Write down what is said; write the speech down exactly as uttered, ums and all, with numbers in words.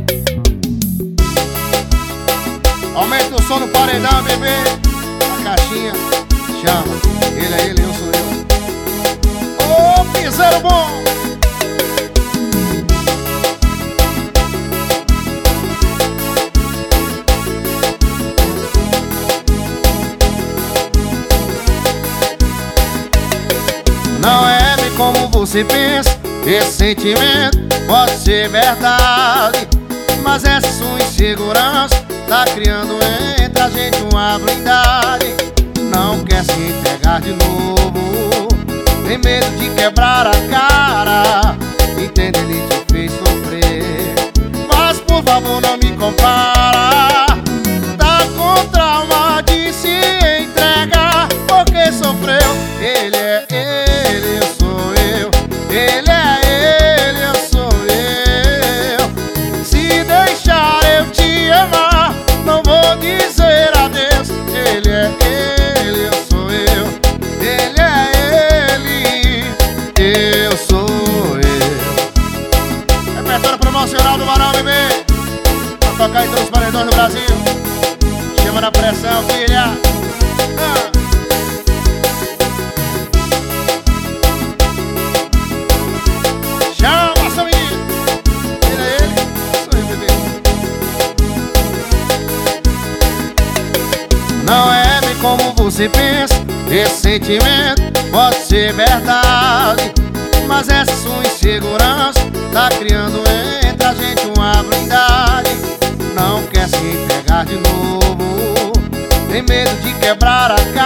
Aumenta o som no paredão, bebê. A caixinha chama. Ele é ele, eu sou eu. Ô, piseiro bom! Não é bem como você pensa. Esse sentimento pode ser verdade, mas essa sua insegurança tá criando entre a gente uma blindagem. Não quer se entregar de novo, tem medo de quebrar a cara. Entende, ele te fez sofrer, mas por favor não me compara. Tá com trauma de se entregar, porque sofreu. Ele é ele, eu sou eu. Ele é ele, eu sou eu. Se deixar eu te amar, não vou dizer adeus. Ele é ele, eu sou eu. Ele é ele, eu sou eu. Repertório promocional do Barão, bebê. Pra tocar em todos os paredões do Brasil. Chama na pressão, filha. Ah. Chama, seu menino. Ele é ele, sou eu, bebê. Não é bem como você pensa. Esse sentimento pode ser verdade, mas essa sua insegurança tá criando entre a gente uma blindagem. Não quer se entregar de novo, tem medo de quebrar a